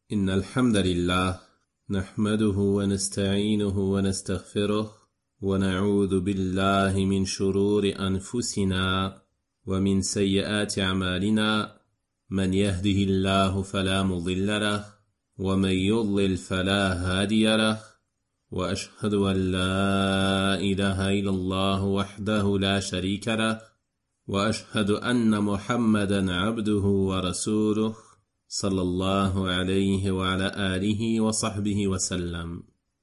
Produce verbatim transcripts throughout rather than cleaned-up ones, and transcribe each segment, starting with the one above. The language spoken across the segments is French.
إن الحمد لله نحمده ونستعينه ونستغفره ونعوذ بالله من شرور أنفسنا ومن سيئات أعمالنا من يهده الله فلا مضل له ومن يضلل فلا هادي له وأشهد أن لا إله إلا الله وحده لا شريك له وأشهد أن محمدا عبده ورسوله صلى الله عليه وعلى آله وصحبه وسلم.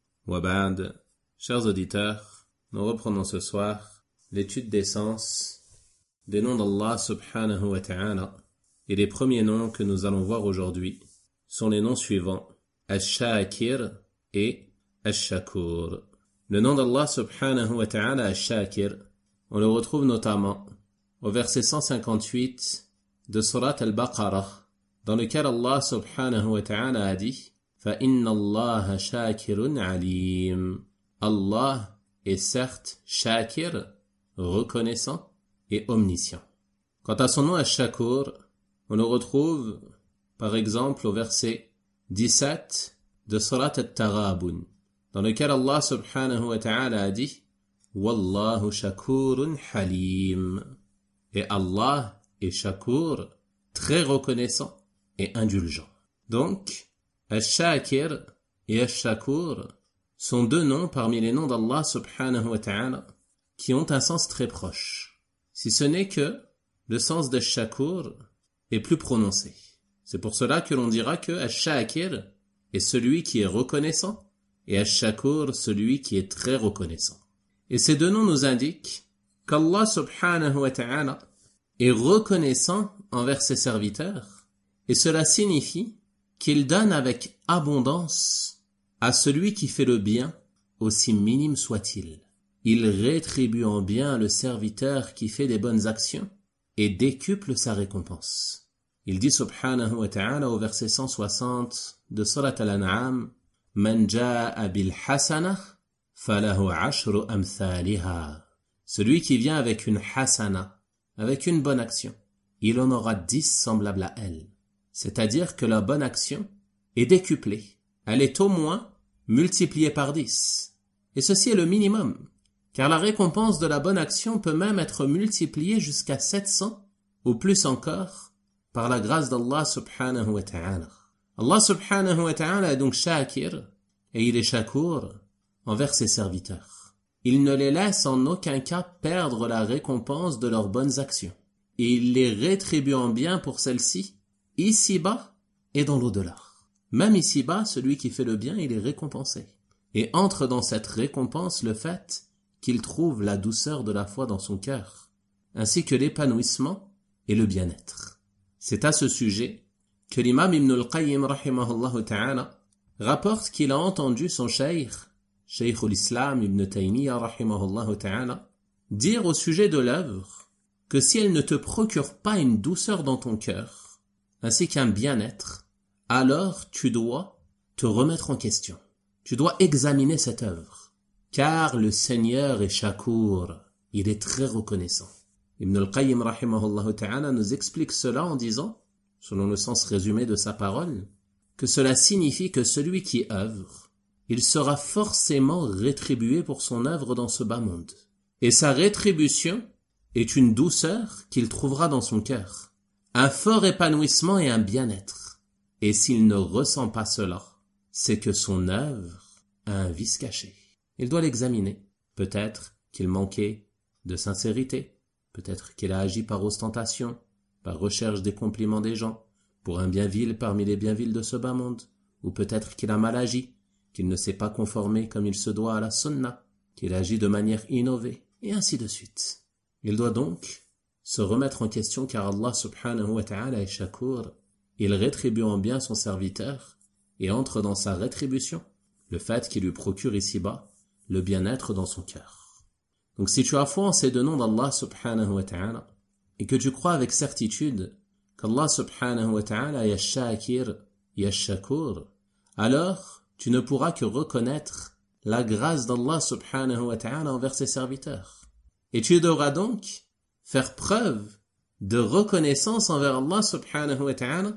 وبعد, chers auditeurs, nous reprenons ce soir l'étude des sens des noms d'Allah subhanahu wa ta'ala, et les premiers noms que nous allons voir aujourd'hui sont les noms suivants: Ash-Shakir et Ash-Shakur. Le nom d'Allah subhanahu wa ta'ala, Ash-Shakir, on le retrouve notamment au verset cent cinquante-huit de Surat al-Baqarah, dans lequel Allah subhanahu wa ta'ala a dit: فَإِنَّ اللَّهَ شَاكِرٌ عَلِيمٌ. Allah est certes Shakir, reconnaissant et omniscient. Quant à son nom Ash-Shakur, on le retrouve par exemple au verset dix-sept de Surat al-Taghabun, dans lequel Allah subhanahu wa ta'ala a dit: Wallahu shakurun halim. Et Allah est Shakur, très reconnaissant et indulgent. Donc, Ash-Shakir et Ash-Shakur sont deux noms parmi les noms d'Allah subhanahu wa ta'ala qui ont un sens très proche, si ce n'est que le sens d'Ash-Shakur est plus prononcé. C'est pour cela que l'on dira que Ash-Shakir est celui qui est reconnaissant et Ash-Shakur celui qui est très reconnaissant. Et ces deux noms nous indiquent qu'Allah subhanahu wa ta'ala est reconnaissant envers ses serviteurs, et cela signifie qu'il donne avec abondance à celui qui fait le bien, aussi minime soit-il. Il rétribue en bien le serviteur qui fait des bonnes actions et décuple sa récompense. Il dit subhanahu wa ta'ala au verset cent soixante de Surat al-An'am: Man ja'a bil hasanah falahu ashru amthaliha. Celui qui vient avec une hasana, avec une bonne action, il en aura dix semblables à elle. C'est-à-dire que la bonne action est décuplée. Elle est au moins multipliée par dix. Et ceci est le minimum, car la récompense de la bonne action peut même être multipliée jusqu'à sept cents, ou plus encore, par la grâce d'Allah subhanahu wa ta'ala. Allah subhanahu wa ta'ala est donc Shakir, et il est Shakur envers ses serviteurs. Il ne les laisse en aucun cas perdre la récompense de leurs bonnes actions. Et il les rétribue en bien pour celles-ci, ici-bas et dans l'au-delà. Même ici-bas, celui qui fait le bien, il est récompensé. Et entre dans cette récompense le fait qu'il trouve la douceur de la foi dans son cœur, ainsi que l'épanouissement et le bien-être. C'est à ce sujet que l'imam Ibn al-Qayyim rahimahullah ta'ala rapporte qu'il a entendu son cheikh, Cheikh l'Islam Ibn Taymiyyah rahimahullah ta'ala, dire au sujet de l'œuvre que si elle ne te procure pas une douceur dans ton cœur, ainsi qu'un bien-être, alors tu dois te remettre en question. Tu dois examiner cette œuvre, car le Seigneur est Shakur, il est très reconnaissant. Ibn al-Qayyim rahimahullah ta'ala nous explique cela en disant, selon le sens résumé de sa parole, que cela signifie que celui qui œuvre, il sera forcément rétribué pour son œuvre dans ce bas monde. Et sa rétribution est une douceur qu'il trouvera dans son cœur, un fort épanouissement et un bien-être. Et s'il ne ressent pas cela, c'est que son œuvre a un vice caché. Il doit l'examiner. Peut-être qu'il manquait de sincérité, peut-être qu'il a agi par ostentation, par recherche des compliments des gens, pour un bien vil parmi les biens vils de ce bas monde, ou peut-être qu'il a mal agi, qu'il ne s'est pas conformé comme il se doit à la sunna, qu'il agit de manière innovée, et ainsi de suite. Il doit donc se remettre en question car Allah subhanahu wa ta'ala est Shakur. Il rétribue en bien son serviteur et entre dans sa rétribution le fait qu'il lui procure ici-bas le bien-être dans son cœur. Donc si tu as foi en ces deux noms d'Allah subhanahu wa ta'ala et que tu crois avec certitude qu'Allah subhanahu wa ta'ala est Shakir et Shakur, alors tu ne pourras que reconnaître la grâce d'Allah subhanahu wa ta'ala envers ses serviteurs. Et tu devras donc faire preuve de reconnaissance envers Allah subhanahu wa ta'ala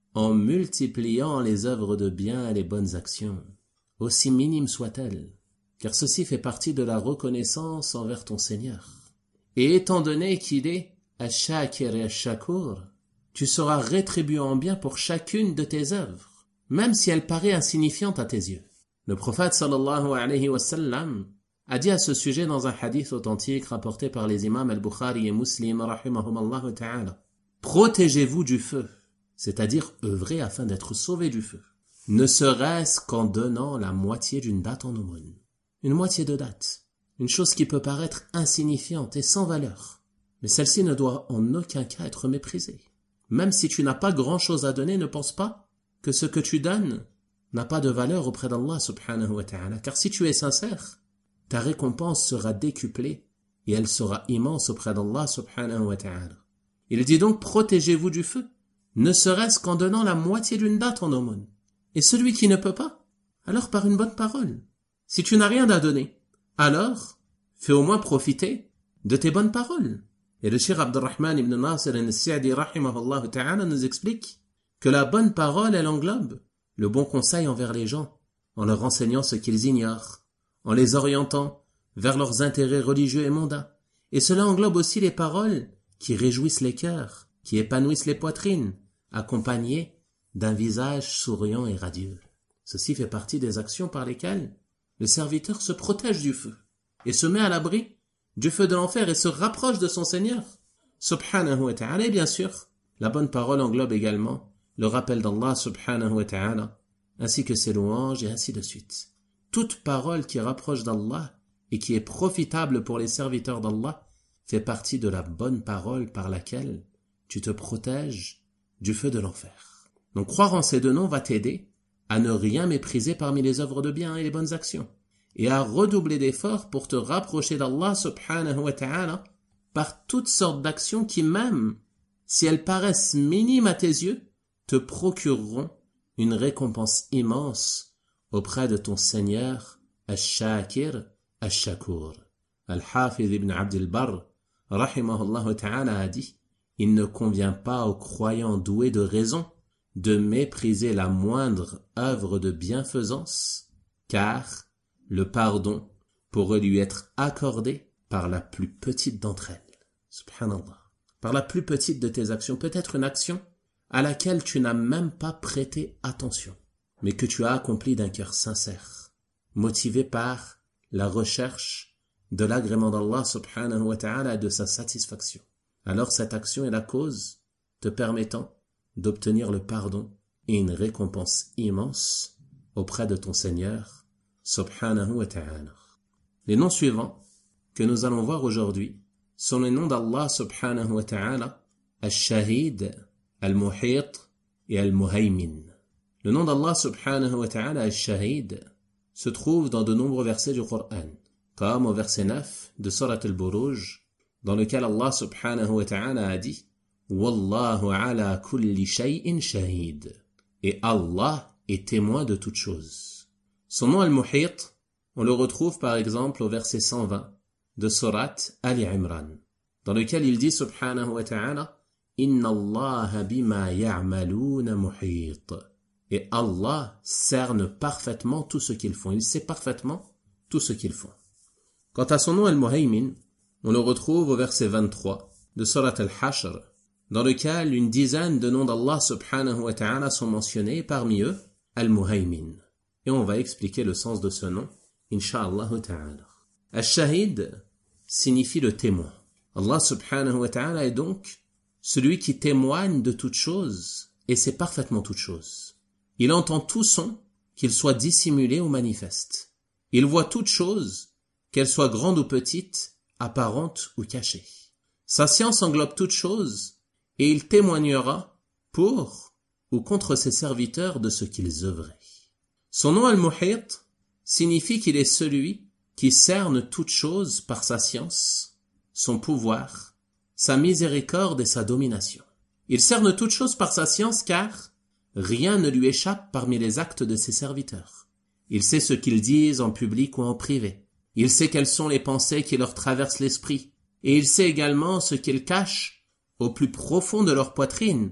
en multipliant les œuvres de bien et les bonnes actions, aussi minimes soient-elles, car ceci fait partie de la reconnaissance envers ton Seigneur. Et étant donné qu'il est Ash-Shakir et Ash-Shakur, tu seras rétribué en bien pour chacune de tes œuvres, même si elle paraît insignifiante à tes yeux. Le prophète sallallahu alayhi wa sallam a dit à ce sujet dans un hadith authentique rapporté par les imams al-Bukhari et Muslim rahimahumallahu ta'ala: protégez-vous du feu, c'est-à-dire œuvrez afin d'être sauvés du feu, ne serait-ce qu'en donnant la moitié d'une date en aumône. Une moitié de date, une chose qui peut paraître insignifiante et sans valeur, mais celle-ci ne doit en aucun cas être méprisée. Même si tu n'as pas grand-chose à donner, ne pense pas que ce que tu donnes n'a pas de valeur auprès d'Allah subhanahu wa ta'ala, car si tu es sincère, ta récompense sera décuplée et elle sera immense auprès d'Allah subhanahu wa ta'ala. Il dit donc: protégez-vous du feu, ne serait-ce qu'en donnant la moitié d'une date en aumône. Et celui qui ne peut pas, alors par une bonne parole. Si tu n'as rien à donner, alors fais au moins profiter de tes bonnes paroles. Et le Cheikh Abdurrahman ibn Nasir al-Sa'di rahimahullah ta'ala nous explique que la bonne parole, elle englobe le bon conseil envers les gens, en leur enseignant ce qu'ils ignorent, en les orientant vers leurs intérêts religieux et mondains. Et cela englobe aussi les paroles qui réjouissent les cœurs, qui épanouissent les poitrines, accompagnées d'un visage souriant et radieux. Ceci fait partie des actions par lesquelles le serviteur se protège du feu et se met à l'abri du feu de l'enfer et se rapproche de son Seigneur subhanahu wa ta'ala. Et bien sûr, la bonne parole englobe également le rappel d'Allah subhanahu wa ta'ala, ainsi que ses louanges et ainsi de suite. Toute parole qui rapproche d'Allah et qui est profitable pour les serviteurs d'Allah fait partie de la bonne parole par laquelle tu te protèges du feu de l'enfer. Donc croire en ces deux noms va t'aider à ne rien mépriser parmi les œuvres de bien et les bonnes actions, et à redoubler d'efforts pour te rapprocher d'Allah subhanahu wa ta'ala par toutes sortes d'actions qui, même si elles paraissent minimes à tes yeux, te procureront une récompense immense auprès de ton Seigneur Ash-Shakir Ash-Shakur. Al-Hafiz ibn Abd al-Barr rahimahullah ta'ala a dit: il ne convient pas aux croyants doués de raison de mépriser la moindre œuvre de bienfaisance, car le pardon pourrait lui être accordé par la plus petite d'entre elles. Subhanallah. Par la plus petite de tes actions, peut-être une action à laquelle tu n'as même pas prêté attention, mais que tu as accomplie d'un cœur sincère, motivé par la recherche de l'agrément d'Allah subhanahu wa ta'ala et de sa satisfaction. Alors cette action est la cause te permettant d'obtenir le pardon et une récompense immense auprès de ton Seigneur subhanahu wa ta'ala. Les noms suivants que nous allons voir aujourd'hui sont les noms d'Allah subhanahu wa ta'ala: Al-Shahid, Al-Muhit et Al-Muhaymin. Le nom d'Allah subhanahu wa ta'ala, Al-Shahid, se trouve dans de nombreux versets du Coran, comme au verset neuf de Surat Al-Buruj, dans lequel Allah subhanahu wa ta'ala a dit: Wallahu ala kulli shay'in shahid. Et Allah est témoin de toutes choses. Son nom Al-Muhit, on le retrouve par exemple au verset cent vingt de Surat Ali Imran, dans lequel il dit subhanahu wa ta'ala: Inna Allah bima ya'maluna muhit. Et Allah cerne parfaitement tout ce qu'ils font. Il sait parfaitement tout ce qu'ils font. Quant à son nom Al-Muhaymin, on le retrouve au verset vingt-trois de Surat Al-Hashr, dans lequel une dizaine de noms d'Allah subhanahu wa ta'ala sont mentionnés, parmi eux Al-Muhaymin. Et on va expliquer le sens de ce nom, insha'Allah ta'ala. Al-Shahid signifie le témoin. Allah subhanahu wa ta'ala est donc celui qui témoigne de toutes choses, et sait parfaitement toutes choses. Il entend tout son, qu'il soit dissimulé ou manifeste. Il voit toutes choses, qu'elles soient grandes ou petites, apparentes ou cachées. Sa science englobe toutes choses, et il témoignera pour ou contre ses serviteurs de ce qu'ils œuvraient. Son nom Al-Muhit signifie qu'il est celui qui cerne toutes choses par sa science, son pouvoir, sa miséricorde et sa domination. Il cerne toutes choses par sa science car rien ne lui échappe parmi les actes de ses serviteurs. Il sait ce qu'ils disent en public ou en privé. Il sait quelles sont les pensées qui leur traversent l'esprit. Et il sait également ce qu'ils cachent au plus profond de leur poitrine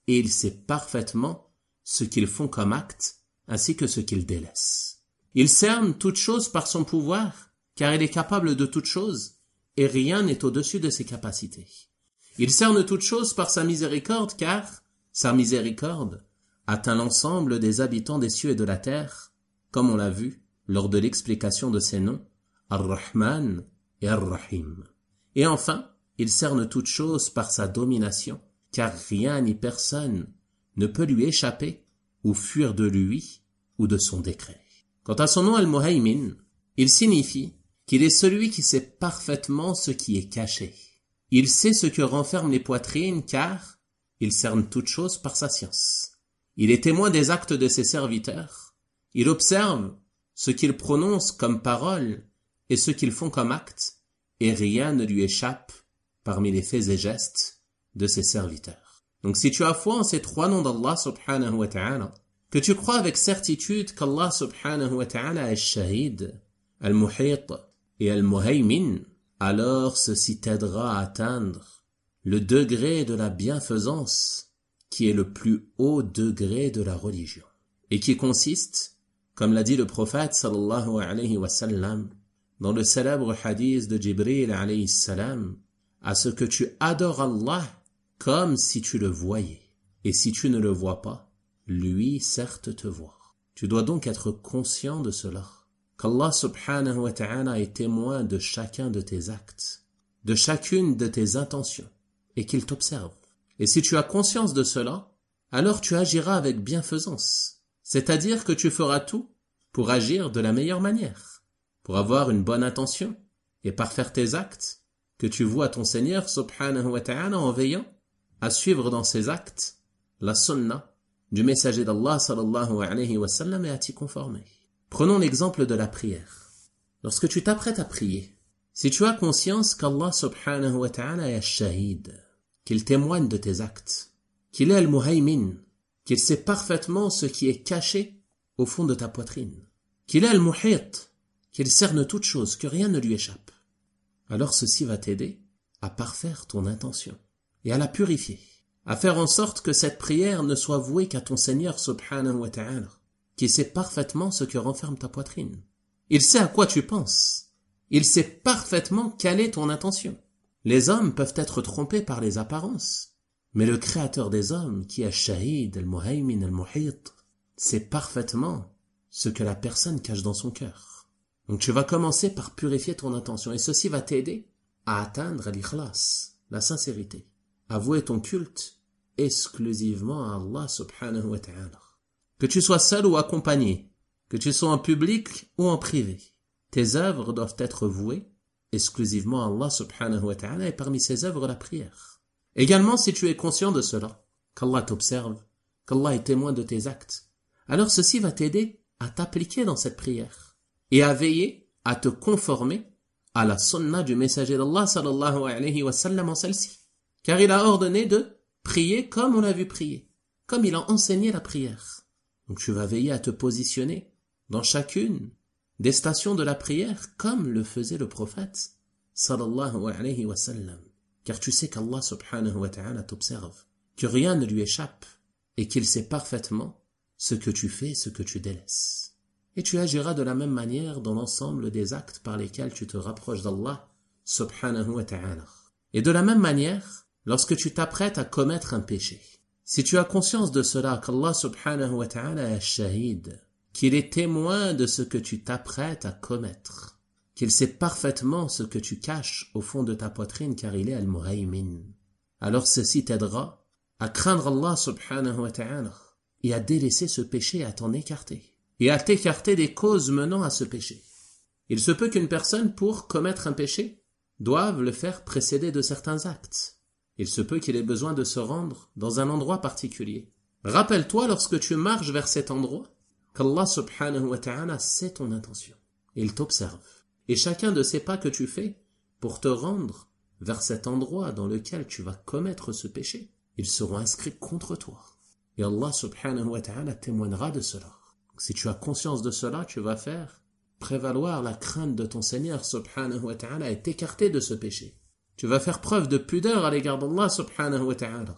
et il sait parfaitement ce qu'ils font comme acte, ainsi que ce qu'ils délaissent. Il cerne toute chose par son pouvoir, car il est capable de toute chose, et rien n'est au-dessus de ses capacités. Il cerne toute chose par sa miséricorde, car sa miséricorde atteint l'ensemble des habitants des cieux et de la terre, comme on l'a vu lors de l'explication de ces noms, Ar-Rahman et Ar-Rahim. Et enfin, il cerne toute chose par sa domination, car rien ni personne ne peut lui échapper ou fuir de lui ou de son décret. Quant à son nom Al-Muhaymin, il signifie qu'il est celui qui sait parfaitement ce qui est caché. Il sait ce que renferment les poitrines, car il cerne toute chose par sa science. Il est témoin des actes de ses serviteurs. Il observe ce qu'ils prononcent comme paroles et ce qu'ils font comme actes, et rien ne lui échappe parmi les faits et gestes de ses serviteurs. Donc si tu as foi en ces trois noms d'Allah subhanahu wa ta'ala, que tu crois avec certitude qu'Allah subhanahu wa ta'ala est Shahid, Al-Muhit et Al-Muhaymin, alors ceci t'aidera à atteindre le degré de la bienfaisance qui est le plus haut degré de la religion et qui consiste, comme l'a dit le prophète sallallahu alayhi wa sallam dans le célèbre hadith de Jibril alayhi salam, à ce que tu adores Allah comme si tu le voyais, et si tu ne le vois pas, lui certes te voit. Tu dois donc être conscient de cela, qu'Allah subhanahu wa ta'ala est témoin de chacun de tes actes, de chacune de tes intentions, et qu'il t'observe. Et si tu as conscience de cela, alors tu agiras avec bienfaisance, c'est-à-dire que tu feras tout pour agir de la meilleure manière, pour avoir une bonne intention, et parfaire tes actes, que tu voues à ton Seigneur subhanahu wa ta'ala en veillant à suivre dans ses actes la sunna du messager d'Allah sallallahu alayhi wa sallam et à t'y conformer. Prenons l'exemple de la prière. Lorsque tu t'apprêtes à prier, si tu as conscience qu'Allah subhanahu wa ta'ala est Shahid, qu'il témoigne de tes actes, qu'il est Al-Muhaymin, qu'il sait parfaitement ce qui est caché au fond de ta poitrine, qu'il est Al-Muhit, qu'il cerne toute chose, que rien ne lui échappe, alors ceci va t'aider à parfaire ton intention et à la purifier, à faire en sorte que cette prière ne soit vouée qu'à ton Seigneur subhanahu wa ta'ala, qui sait parfaitement ce que renferme ta poitrine. Il sait à quoi tu penses. Il sait parfaitement quelle est ton intention. Les hommes peuvent être trompés par les apparences, mais le Créateur des hommes, qui est Shahid, Al-Muhaymin, Al-Muhit, sait parfaitement ce que la personne cache dans son cœur. Donc tu vas commencer par purifier ton intention, et ceci va t'aider à atteindre l'ikhlas, la sincérité, à vouer ton culte exclusivement à Allah subhanahu wa ta'ala. Que tu sois seul ou accompagné, que tu sois en public ou en privé, tes œuvres doivent être vouées exclusivement à Allah subhanahu wa ta'ala, et parmi ces œuvres la prière. Également, si tu es conscient de cela, qu'Allah t'observe, qu'Allah est témoin de tes actes, alors ceci va t'aider à t'appliquer dans cette prière et à veiller à te conformer à la sunna du messager d'Allah sallallahu alayhi wa sallam en celle-ci. Car il a ordonné de prier comme on l'a vu prier, comme il a enseigné la prière. Donc tu vas veiller à te positionner dans chacune des stations de la prière comme le faisait le prophète sallallahu alayhi wa sallam. Car tu sais qu'Allah subhanahu wa ta'ala t'observe, que rien ne lui échappe et qu'il sait parfaitement ce que tu fais et ce que tu délaisses. Et tu agiras de la même manière dans l'ensemble des actes par lesquels tu te rapproches d'Allah subhanahu wa ta'ala. Et de la même manière, lorsque tu t'apprêtes à commettre un péché, si tu as conscience de cela, qu'Allah subhanahu wa ta'ala est Shahid, qu'il est témoin de ce que tu t'apprêtes à commettre, qu'il sait parfaitement ce que tu caches au fond de ta poitrine, car il est Al-Muhaymin, alors ceci t'aidera à craindre Allah subhanahu wa ta'ala et à délaisser ce péché et à t'en écarter, et à t'écarter des causes menant à ce péché. Il se peut qu'une personne, pour commettre un péché, doive le faire précéder de certains actes. Il se peut qu'il ait besoin de se rendre dans un endroit particulier. Rappelle-toi, lorsque tu marches vers cet endroit, qu'Allah subhanahu wa ta'ala sait ton intention. Il t'observe. Et chacun de ces pas que tu fais pour te rendre vers cet endroit dans lequel tu vas commettre ce péché, ils seront inscrits contre toi. Et Allah subhanahu wa ta'ala témoignera de cela. Donc, si tu as conscience de cela, tu vas faire prévaloir la crainte de ton Seigneur subhanahu wa ta'ala et t'écarter de ce péché. Tu vas faire preuve de pudeur à l'égard d'Allah subhanahu wa ta'ala,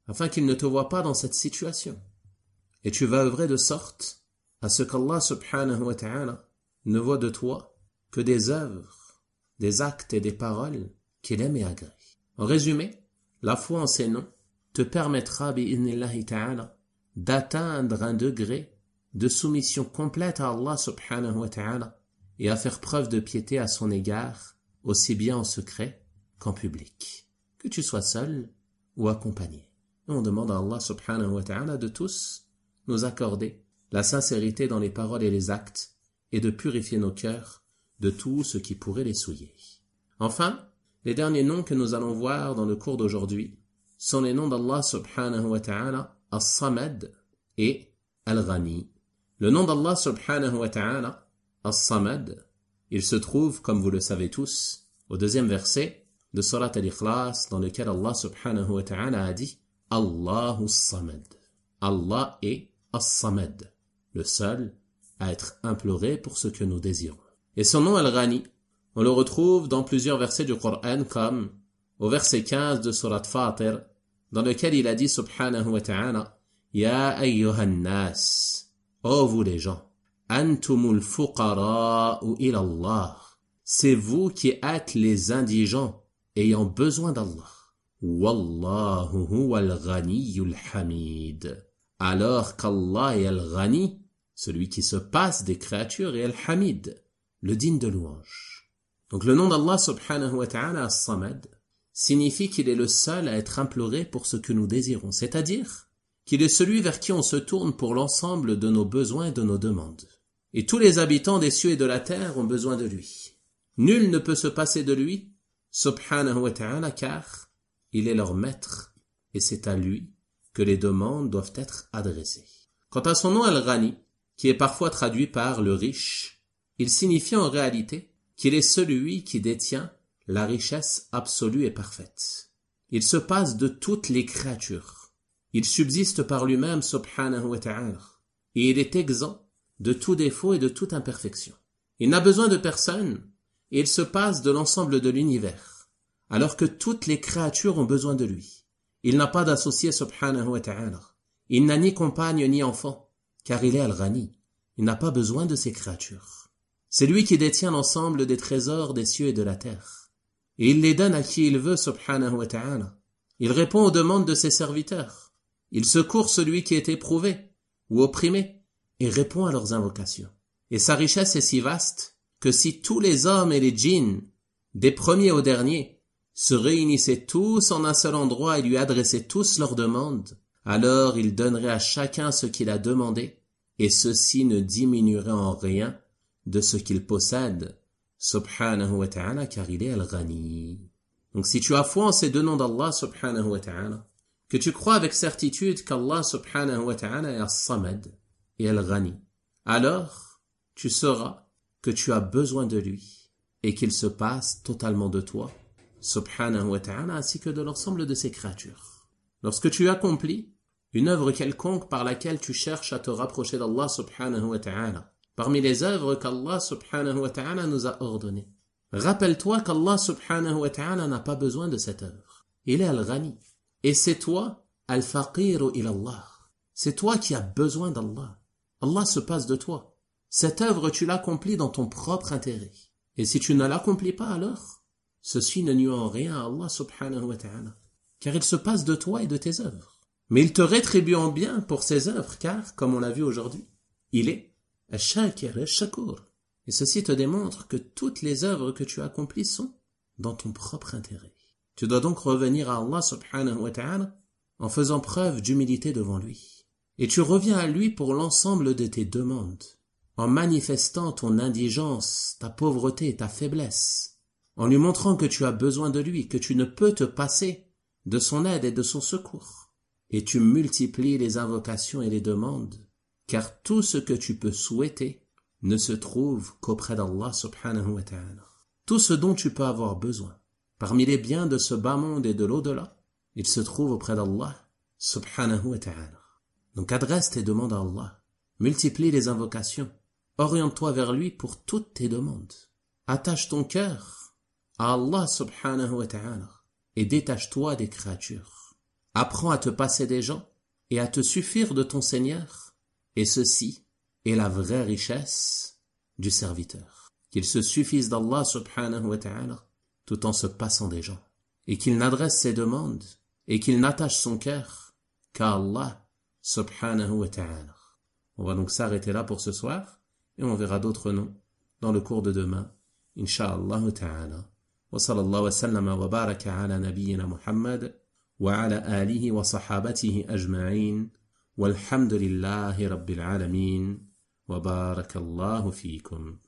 afin qu'il ne te voie pas dans cette situation. Et tu vas œuvrer de sorte à ce qu'Allah subhanahu wa ta'ala ne voit de toi que des œuvres, des actes et des paroles qu'il aime et agrée. En résumé, la foi en ces noms te permettra bi'idhnillahi ta'ala d'atteindre un degré de soumission complète à Allah subhanahu wa ta'ala et à faire preuve de piété à son égard, aussi bien en secret qu'en public, que tu sois seul ou accompagné. Et on demande à Allah subhanahu wa ta'ala de tous nous accorder la sincérité dans les paroles et les actes et de purifier nos cœurs de tout ce qui pourrait les souiller. Enfin, les derniers noms que nous allons voir dans le cours d'aujourd'hui sont les noms d'Allah subhanahu wa ta'ala As-Samad et Al-Ghani. Le nom d'Allah subhanahu wa ta'ala As-Samad, il se trouve, comme vous le savez tous, au deuxième verset de Surat Al-Ikhlas, dans lequel Allah subhanahu wa ta'ala a dit Allahu As-Samad. Allah est As-Samad, le seul à être imploré pour ce que nous désirons. Et son nom Al-Ghani, on le retrouve dans plusieurs versets du Coran, comme au verset quinze de Surat Fatir, dans lequel il a dit subhanahu wa ta'ala Ya ayyuhan nas, ô vous les gens, antumul fuqara'u ila Allah, c'est vous qui êtes les indigents ayant besoin d'Allah. Wallahu huwal ghaniyyul hamid. Alors qu'Allah est Al-Ghani, celui qui se passe des créatures, et Al-Hamid, le digne de louange. Donc le nom d'Allah subhanahu wa ta'ala As-Samad signifie qu'il est le seul à être imploré pour ce que nous désirons, c'est-à-dire qu'il est celui vers qui on se tourne pour l'ensemble de nos besoins et de nos demandes. Et tous les habitants des cieux et de la terre ont besoin de lui. Nul ne peut se passer de lui, subhanahu wa ta'ala, car il est leur maître, et c'est à lui que les demandes doivent être adressées. Quant à son nom Al-Ghani, qui est parfois traduit par le riche, il signifie en réalité qu'il est celui qui détient la richesse absolue et parfaite. Il se passe de toutes les créatures. Il subsiste par lui-même, subhanahu wa ta'ala, et il est exempt de tout défaut et de toute imperfection. Il n'a besoin de personne, et il se passe de l'ensemble de l'univers, alors que toutes les créatures ont besoin de lui. Il n'a pas d'associé, subhanahu wa ta'ala. Il n'a ni compagne ni enfant, car il est Al-Ghani. Il n'a pas besoin de ces créatures. C'est lui qui détient l'ensemble des trésors des cieux et de la terre. Et il les donne à qui il veut, subhanahu wa ta'ala. Il répond aux demandes de ses serviteurs. Il secourt celui qui est éprouvé ou opprimé et répond à leurs invocations. Et sa richesse est si vaste que si tous les hommes et les djinns, des premiers aux derniers, se réunissaient tous en un seul endroit et lui adressaient tous leurs demandes, alors il donnerait à chacun ce qu'il a demandé, et ceci ne diminuerait en rien de ce qu'il possède, subhanahu wa ta'ala, car il est Al-Ghani. Donc si tu as foi en ces deux noms d'Allah subhanahu wa ta'ala, que tu crois avec certitude qu'Allah subhanahu wa ta'ala est As-Samad et Al-Ghani, alors tu sauras que tu as besoin de lui et qu'il se passe totalement de toi, subhanahu wa ta'ala, ainsi que de l'ensemble de ses créatures. Lorsque tu accomplis une œuvre quelconque par laquelle tu cherches à te rapprocher d'Allah subhanahu wa ta'ala, parmi les œuvres qu'Allah subhanahu wa ta'ala nous a ordonnées, rappelle-toi qu'Allah subhanahu wa ta'ala n'a pas besoin de cette œuvre. Il est Al-Ghani. Et c'est toi, Al-Faqiru ilallah. C'est toi qui as besoin d'Allah. Allah se passe de toi. Cette œuvre, tu l'accomplis dans ton propre intérêt. Et si tu ne l'accomplis pas alors, ceci ne nuit en rien à Allah subhanahu wa ta'ala, car il se passe de toi et de tes œuvres. Mais il te rétribue en bien pour ces œuvres, car, comme on l'a vu aujourd'hui, il est Ash-Shakir Ash-Shakur. Et ceci te démontre que toutes les œuvres que tu accomplis sont dans ton propre intérêt. Tu dois donc revenir à Allah subhanahu wa ta'ala en faisant preuve d'humilité devant lui. Et tu reviens à lui pour l'ensemble de tes demandes, en manifestant ton indigence, ta pauvreté et ta faiblesse, en lui montrant que tu as besoin de lui, que tu ne peux te passer de son aide et de son secours. Et tu multiplies les invocations et les demandes, car tout ce que tu peux souhaiter ne se trouve qu'auprès d'Allah subhanahu wa ta'ala. Tout ce dont tu peux avoir besoin, parmi les biens de ce bas monde et de l'au-delà, il se trouve auprès d'Allah subhanahu wa ta'ala. Donc adresse tes demandes à Allah, multiplie les invocations, oriente-toi vers lui pour toutes tes demandes. Attache ton cœur à Allah subhanahu wa ta'ala et détache-toi des créatures. Apprends à te passer des gens et à te suffire de ton Seigneur. Et ceci est la vraie richesse du serviteur. Qu'il se suffise d'Allah subhanahu wa ta'ala tout en se passant des gens. Et qu'il n'adresse ses demandes et qu'il n'attache son cœur qu'à Allah subhanahu wa ta'ala. On va donc s'arrêter là pour ce soir et on verra d'autres noms dans le cours de demain. Inch'Allah ta'ala. Wa sallallahu wa sallama wa baraka ala nabiyyina Muhammad wa ala alihi wa sahabatihi ajma'in. Walhamdulillahi rabbil alamin. Wa barakallahu fikum.